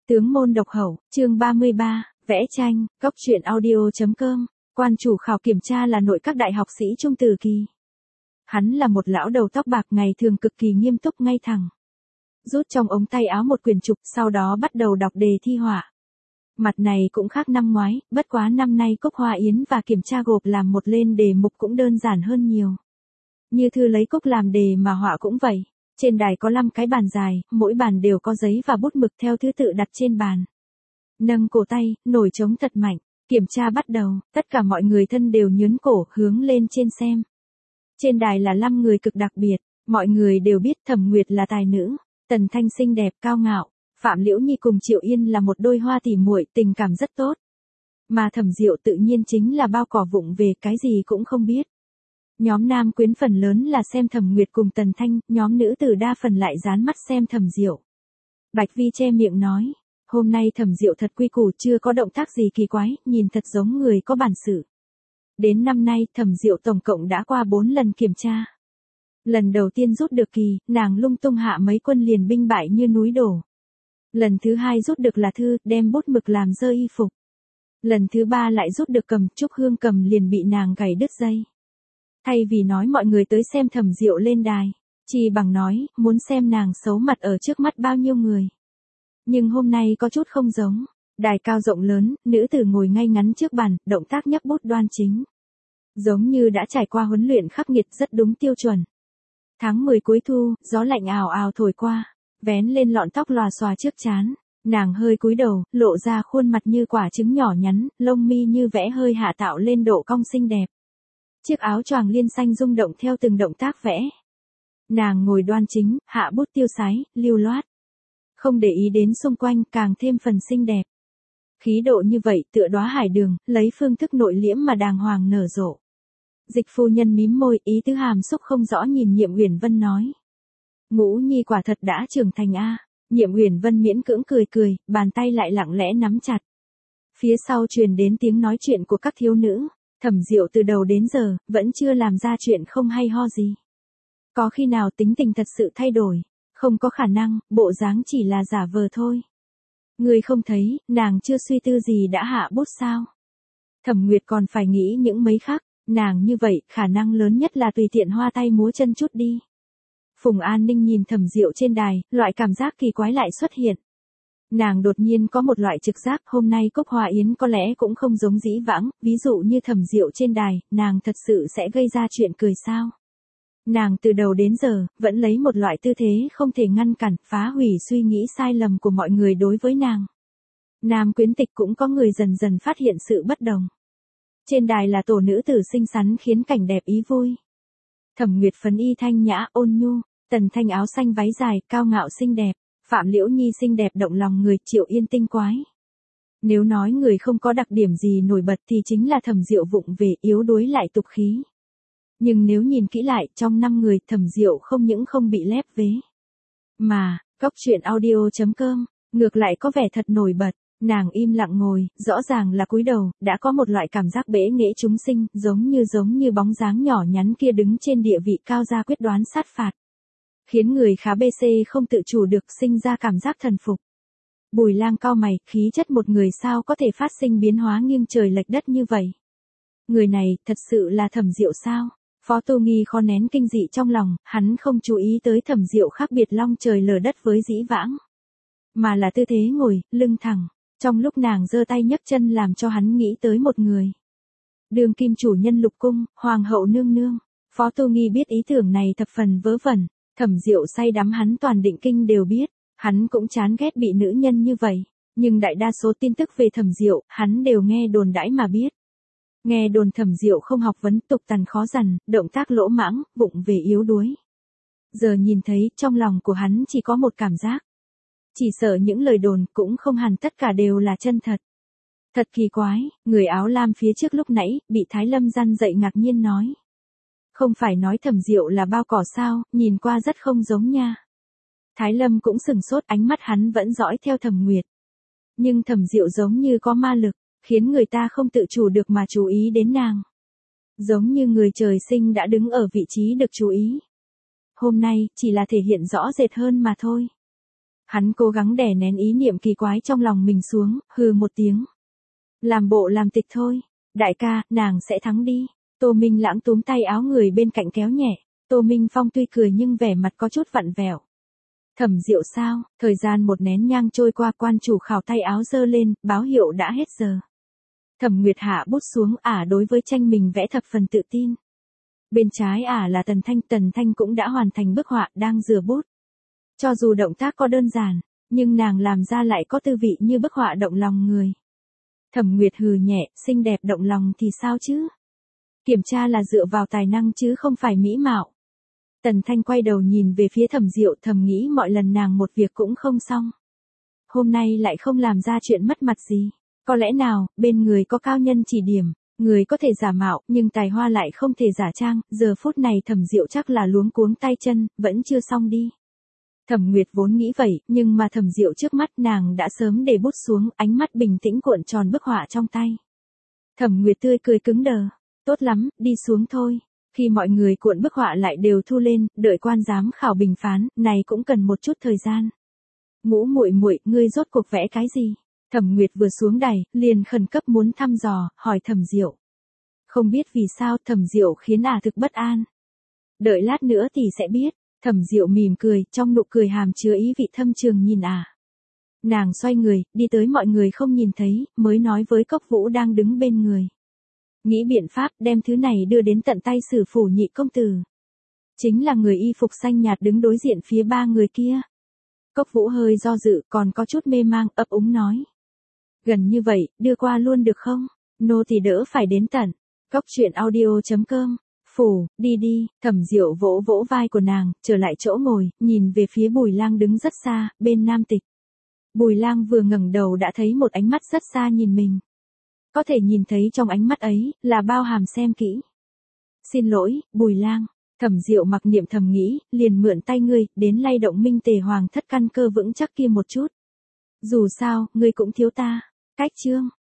Tướng môn độc hậu, chương 33, vẽ tranh, góc truyện audio.com, quan chủ khảo kiểm tra là nội các đại học sĩ trung từ kỳ. Hắn là một lão đầu tóc bạc ngày thường cực kỳ nghiêm túc ngay thẳng. Rút trong ống tay áo một quyển trục sau đó bắt đầu đọc đề thi họa. Mặt này cũng khác năm ngoái, bất quá năm nay Cúc Hoa Yến và kiểm tra gộp làm một lên đề mục cũng đơn giản hơn nhiều. Như thư lấy cúc làm đề mà họa cũng vậy. Trên đài có 5 cái bàn dài, mỗi bàn đều có giấy và bút mực theo thứ tự đặt trên bàn. Nâng cổ tay, nổi trống thật mạnh, kiểm tra bắt đầu, tất cả mọi người thân đều nhướn cổ hướng lên trên xem. Trên đài là 5 người cực đặc biệt, mọi người đều biết Thẩm Nguyệt là tài nữ, Tần Thanh xinh đẹp cao ngạo, Phạm Liễu Nhi cùng Triệu Yên là một đôi hoa tỉ muội tình cảm rất tốt. Mà Thẩm Diệu tự nhiên chính là bao cỏ vụng về cái gì cũng không biết. Nhóm nam quyến phần lớn là xem Thẩm Nguyệt cùng Tần Thanh, nhóm nữ tử đa phần lại dán mắt xem Thẩm Diệu. Bạch Vi che miệng nói, hôm nay Thẩm Diệu thật quy củ, chưa có động tác gì kỳ quái, nhìn thật giống người có bản sự. Đến năm nay Thẩm Diệu tổng cộng đã qua 4 lần kiểm tra. Lần đầu tiên rút được kỳ, nàng lung tung hạ mấy quân liền binh bại như núi đổ. Lần thứ 2 rút được là thư, đem bút mực làm dơ y phục. Lần thứ 3 lại rút được cầm, Trúc Hương cầm liền bị nàng gãy đứt dây. Thay vì nói mọi người tới xem Thẩm Diệu lên đài, chỉ bằng nói, muốn xem nàng xấu mặt ở trước mắt bao nhiêu người. Nhưng hôm nay có chút không giống, đài cao rộng lớn, nữ tử ngồi ngay ngắn trước bàn, động tác nhấc bút đoan chính. Giống như đã trải qua huấn luyện khắc nghiệt rất đúng tiêu chuẩn. Tháng 10 cuối thu, gió lạnh ào ào thổi qua, vén lên lọn tóc lòa xòa trước trán, nàng hơi cúi đầu, lộ ra khuôn mặt như quả trứng nhỏ nhắn, lông mi như vẽ hơi hạ tạo lên độ cong xinh đẹp. Chiếc áo choàng liên xanh rung động theo từng động tác vẽ. Nàng ngồi đoan chính, hạ bút tiêu sái, lưu loát. Không để ý đến xung quanh, càng thêm phần xinh đẹp. Khí độ như vậy tựa đóa hải đường, lấy phương thức nội liễm mà đàng hoàng nở rộ. Dịch phu nhân mím môi, ý tứ hàm xúc không rõ nhìn Nhiệm Uyển Vân nói. Ngũ Nhi quả thật đã trưởng thành a. Nhiệm Uyển Vân miễn cưỡng cười cười, bàn tay lại lặng lẽ nắm chặt. Phía sau truyền đến tiếng nói chuyện của các thiếu nữ. Thẩm Diệu từ đầu đến giờ, vẫn chưa làm ra chuyện không hay ho gì. Có khi nào tính tình thật sự thay đổi, không có khả năng, bộ dáng chỉ là giả vờ thôi. Người không thấy, nàng chưa suy tư gì đã hạ bút sao. Thẩm Nguyệt còn phải nghĩ những mấy khác, nàng như vậy, khả năng lớn nhất là tùy tiện hoa tay múa chân chút đi. Phùng An Ninh nhìn Thẩm Diệu trên đài, loại cảm giác kỳ quái lại xuất hiện. Nàng đột nhiên có một loại trực giác hôm nay Cúc Hoa Yến có lẽ cũng không giống dĩ vãng, ví dụ như Thẩm Diệu trên đài, nàng thật sự sẽ gây ra chuyện cười sao. Nàng từ đầu đến giờ, vẫn lấy một loại tư thế không thể ngăn cản, phá hủy suy nghĩ sai lầm của mọi người đối với nàng. Nam quyến tịch cũng có người dần dần phát hiện sự bất đồng. Trên đài là tổ nữ tử xinh xắn khiến cảnh đẹp ý vui. Thẩm Nguyệt phấn y thanh nhã, ôn nhu, Tần Thanh áo xanh váy dài, cao ngạo xinh đẹp. Phạm Liễu Nhi xinh đẹp động lòng người, Triệu Yên tinh quái. Nếu nói người không có đặc điểm gì nổi bật thì chính là Thẩm Diệu vụng về, yếu đuối lại tục khí. Nhưng nếu nhìn kỹ lại, trong 5 người, Thẩm Diệu không những không bị lép vế. Mà, góc truyện audio.com, ngược lại có vẻ thật nổi bật, nàng im lặng ngồi, rõ ràng là cúi đầu, đã có một loại cảm giác bẽ nghễ chúng sinh, giống như bóng dáng nhỏ nhắn kia đứng trên địa vị cao ra quyết đoán sát phạt. Khiến người khá BC không tự chủ được sinh ra cảm giác thần phục. Bùi Lang cau mày, khí chất một người sao có thể phát sinh biến hóa nghiêng trời lệch đất như vậy. Người này, thật sự là Thẩm Diệu sao? Phó Tu Nghi khó nén kinh dị trong lòng, hắn không chú ý tới Thẩm Diệu khác biệt long trời lở đất với dĩ vãng. Mà là tư thế ngồi, lưng thẳng, trong lúc nàng giơ tay nhấc chân làm cho hắn nghĩ tới một người. Đường kim chủ nhân Lục Cung, Hoàng hậu nương nương. Phó Tu Nghi biết ý tưởng này thập phần vớ vẩn. Thẩm Diệu say đắm hắn toàn Định Kinh đều biết, hắn cũng chán ghét bị nữ nhân như vậy, nhưng đại đa số tin tức về Thẩm Diệu, hắn đều nghe đồn đãi mà biết. Nghe đồn Thẩm Diệu không học vấn, tục tằn khó dằn, động tác lỗ mãng, vụng về yếu đuối. Giờ nhìn thấy, trong lòng của hắn chỉ có một cảm giác. Chỉ sợ những lời đồn cũng không hẳn tất cả đều là chân thật. Thật kỳ quái, người áo lam phía trước lúc nãy, bị Thái Lâm răn dậy ngạc nhiên nói. Không phải nói Thẩm Diệu là bao cỏ sao, nhìn qua rất không giống nha. Thái Lâm cũng sừng sốt, ánh mắt hắn vẫn dõi theo Thẩm Nguyệt. Nhưng Thẩm Diệu giống như có ma lực, khiến người ta không tự chủ được mà chú ý đến nàng. Giống như người trời sinh đã đứng ở vị trí được chú ý. Hôm nay, chỉ là thể hiện rõ rệt hơn mà thôi. Hắn cố gắng đè nén ý niệm kỳ quái trong lòng mình xuống, hừ một tiếng. Làm bộ làm tịch thôi. Đại ca, nàng sẽ thắng đi. Tô Minh Lãng túm tay áo người bên cạnh kéo nhẹ. Tô Minh Phong tuy cười nhưng vẻ mặt có chút vặn vẹo. Thẩm Diệu sao? Thời gian một nén nhang trôi qua, quan chủ khảo tay áo giơ lên, báo hiệu đã hết giờ. Thẩm Nguyệt hạ bút xuống, đối với tranh mình vẽ thập phần tự tin. Bên trái là Tần Thanh cũng đã hoàn thành bức họa, đang rửa bút. Cho dù động tác có đơn giản, nhưng nàng làm ra lại có tư vị như bức họa động lòng người. Thẩm Nguyệt hừ nhẹ, xinh đẹp động lòng thì sao chứ? Kiểm tra là dựa vào tài năng chứ không phải mỹ mạo. Tần Thanh quay đầu nhìn về phía Thẩm Diệu, thầm nghĩ mọi lần nàng một việc cũng không xong. Hôm nay lại không làm ra chuyện mất mặt gì. Có lẽ nào, bên người có cao nhân chỉ điểm, người có thể giả mạo, nhưng tài hoa lại không thể giả trang, giờ phút này Thẩm Diệu chắc là luống cuống tay chân, vẫn chưa xong đi. Thẩm Nguyệt vốn nghĩ vậy, nhưng mà Thẩm Diệu trước mắt nàng đã sớm để bút xuống, ánh mắt bình tĩnh cuộn tròn bức họa trong tay. Thẩm Nguyệt tươi cười cứng đờ, tốt lắm, đi xuống thôi. Khi mọi người cuộn bức họa lại đều thu lên, đợi quan giám khảo bình phán, này cũng cần một chút thời gian. Ngũ muội muội, ngươi rốt cuộc vẽ cái gì? Thẩm Nguyệt vừa xuống đài, liền khẩn cấp muốn thăm dò, hỏi Thẩm Diệu. Không biết vì sao Thẩm Diệu khiến thực bất an. Đợi lát nữa thì sẽ biết. Thẩm Diệu mỉm cười, trong nụ cười hàm chứa ý vị thâm trường nhìn Nàng xoay người, đi tới mọi người không nhìn thấy, mới nói với Cốc Vũ đang đứng bên người. Nghĩ biện pháp đem thứ này đưa đến tận tay Sử Phủ nhị công tử. Chính là người y phục xanh nhạt đứng đối diện phía ba người kia. Cốc Vũ hơi do dự, còn có chút mê mang, ấp úng nói. Gần như vậy, đưa qua luôn được không? Nô thì đỡ phải đến tận. Coctruyện audio.com. Phủ, đi đi. Thẩm Diệu vỗ vỗ vai của nàng, trở lại chỗ ngồi, nhìn về phía Bùi Lang đứng rất xa, bên Nam Tịch. Bùi Lang vừa ngẩng đầu đã thấy một ánh mắt rất xa nhìn mình. Có thể nhìn thấy trong ánh mắt ấy, là bao hàm xem kỹ. Xin lỗi, Bùi Lang. Thẩm Diệu mặc niệm thầm nghĩ, liền mượn tay ngươi, đến lay động Minh Tề Hoàng thất căn cơ vững chắc kia một chút. Dù sao, ngươi cũng thiếu ta. Cách chương.